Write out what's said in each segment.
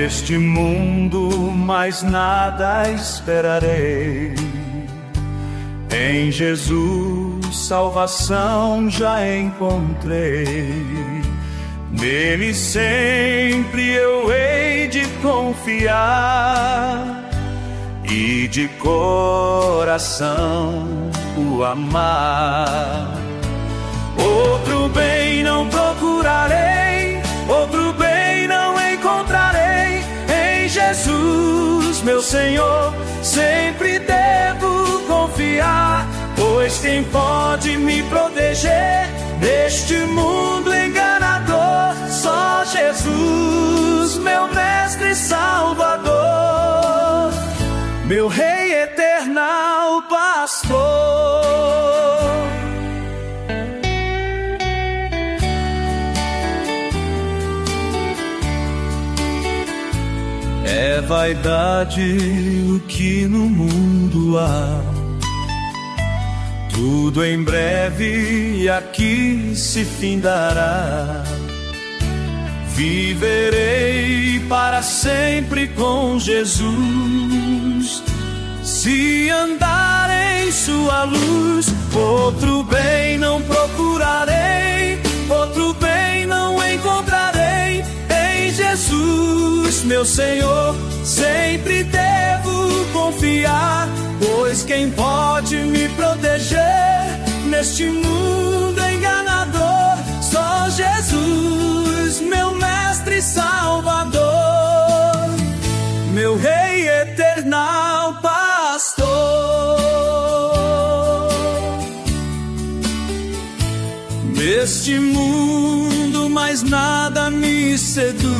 Neste mundo mais nada esperarei. Em Jesus salvação já encontrei. Nele sempre eu hei de confiar e de coração o amar. Outro bem não procurarei, outro bem não encontrarei. Em Jesus, meu Senhor, sempre devo confiar, pois quem pode me proteger deste mundo enganador? Só Jesus, meu mestre e salvador, meu rei eternal pastor. É vaidade o que no mundo há, tudo em breve aqui se findará. Viverei para sempre com Jesus, se andar em sua luz. Outro bem não procurarei, outro bem não encontrarei. Em Jesus, meu Senhor, sempre devo confiar, pois quem pode me proteger neste mundo enganador? Só Jesus, meu mestre e salvador, meu rei eternal pastor. Neste mundo mais nada me seduz,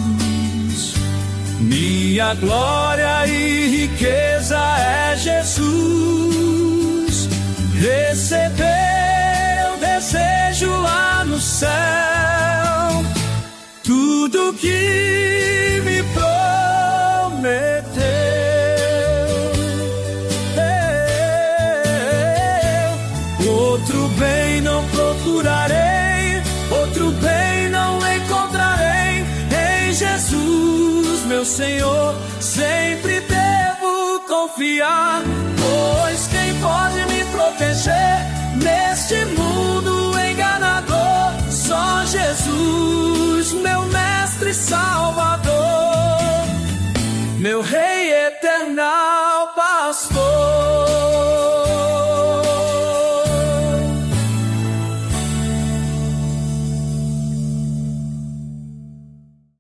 minha glória e riqueza é Jesus. Receber eu desejo lá no céu, tudo que me prometeu. Outro bem não procurarei, outro bem não encontrarei. Em Jesus, meu Senhor, sempre devo confiar, pois quem pode me proteger neste mundo enganador? Só Jesus, meu mestre e salvador, meu rei eternal pastor.